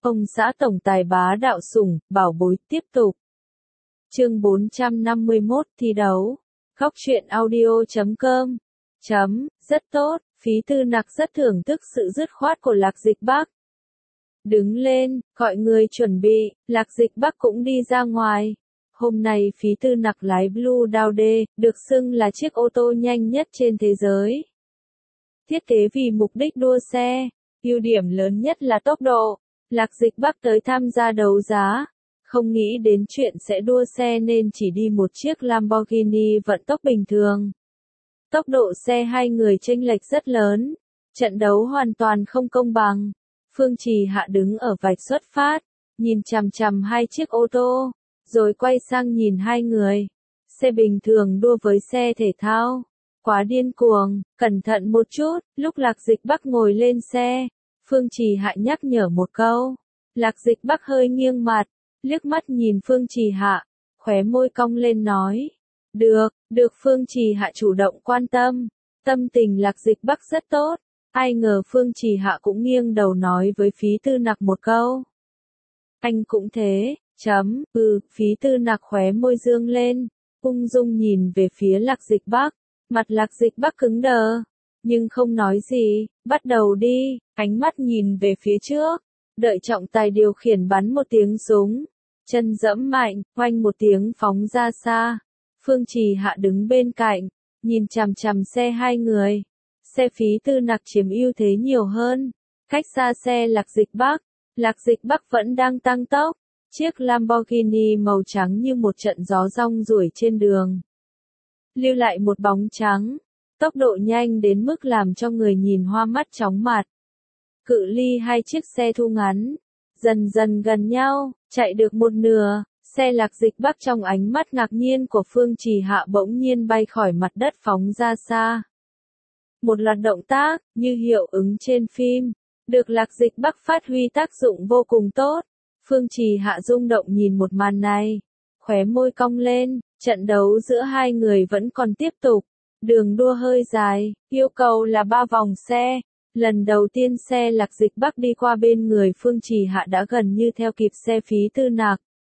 Ông xã tổng tài bá đạo sủng, bảo bối tiếp tục. Chương 451 thi đấu. Góc truyện audio.com. Rất tốt, Phí Tư Nặc rất thưởng thức sự dứt khoát của Lạc Dịch Bắc. Đứng lên, gọi người chuẩn bị, Lạc Dịch Bắc cũng đi ra ngoài. Hôm nay Phí Tư Nặc lái Blue Daude, được xưng là chiếc ô tô nhanh nhất trên thế giới. Thiết kế vì mục đích đua xe, ưu điểm lớn nhất là tốc độ. Lạc Dịch Bắc tới tham gia đấu giá, không nghĩ đến chuyện sẽ đua xe nên chỉ đi một chiếc Lamborghini vận tốc bình thường. Tốc độ xe hai người chênh lệch rất lớn, trận đấu hoàn toàn không công bằng. Phương Trì Hạ đứng ở vạch xuất phát, nhìn chằm chằm hai chiếc ô tô, rồi quay sang nhìn hai người. Xe bình thường đua với xe thể thao, quá điên cuồng, cẩn thận một chút. Lúc Lạc Dịch Bắc ngồi lên xe, Phương Trì Hạ nhắc nhở một câu. Lạc Dịch Bắc hơi nghiêng mặt, liếc mắt nhìn Phương Trì Hạ, khóe môi cong lên nói. Được Phương Trì Hạ chủ động quan tâm. Tâm tình Lạc Dịch Bắc rất tốt. Ai ngờ Phương Trì Hạ cũng nghiêng đầu nói với Phí Tư Nặc một câu. Anh cũng thế, Phí Tư Nặc khóe môi dương lên, ung dung nhìn về phía Lạc Dịch Bắc. Mặt Lạc Dịch Bắc cứng đờ, nhưng không nói gì. Bắt đầu đi, ánh mắt nhìn về phía trước, đợi trọng tài điều khiển bắn một tiếng súng, chân giẫm mạnh, oanh một tiếng phóng ra xa. Phương Trì Hạ đứng bên cạnh, nhìn chằm chằm xe hai người. Xe Phí Tư Nặc chiếm ưu thế nhiều hơn, cách xa xe Lạc Dịch Bắc vẫn đang tăng tốc. Chiếc Lamborghini màu trắng như một trận gió rong ruổi trên đường, lưu lại một bóng trắng, tốc độ nhanh đến mức làm cho người nhìn hoa mắt chóng mặt. Cự ly hai chiếc xe thu ngắn, dần dần gần nhau, chạy được một nửa, xe Lạc Dịch Bắc trong ánh mắt ngạc nhiên của Phương Trì Hạ bỗng nhiên bay khỏi mặt đất phóng ra xa. Một loạt động tác, như hiệu ứng trên phim, được Lạc Dịch Bắc phát huy tác dụng vô cùng tốt. Phương Trì Hạ rung động nhìn một màn này, khóe môi cong lên. Trận đấu giữa hai người vẫn còn tiếp tục. Đường đua hơi dài, yêu cầu là 3 vòng xe. Lần đầu tiên xe Lạc Dịch Bắc đi qua bên người Phương Trì Hạ đã gần như theo kịp xe Phí Tư Nặc.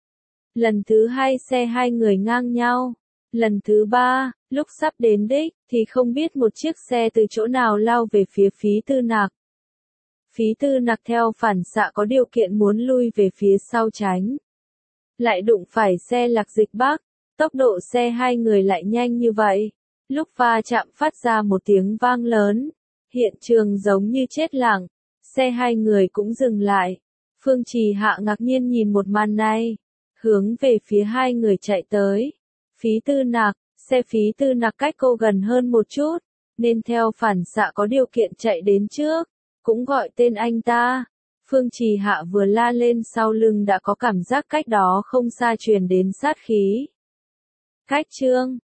Lần thứ 2 xe hai người ngang nhau. Lần thứ 3, lúc sắp đến đích, thì không biết một chiếc xe từ chỗ nào lao về phía Phí Tư Nặc. Phí Tư Nặc theo phản xạ có điều kiện muốn lui về phía sau tránh. Lại đụng phải xe Lạc Dịch Bắc. Tốc độ xe hai người lại nhanh như vậy. Lúc va chạm phát ra một tiếng vang lớn. Hiện trường giống như chết lặng. Xe hai người cũng dừng lại. Phương Trì Hạ ngạc nhiên nhìn một màn này, hướng về phía hai người chạy tới. Phí Tư Nặc, xe Phí Tư Nặc cách cô gần hơn một chút, nên theo phản xạ có điều kiện chạy đến trước, cũng gọi tên anh ta. Phương Trì Hạ vừa la lên sau lưng đã có cảm giác cách đó không xa truyền đến sát khí. Cách chương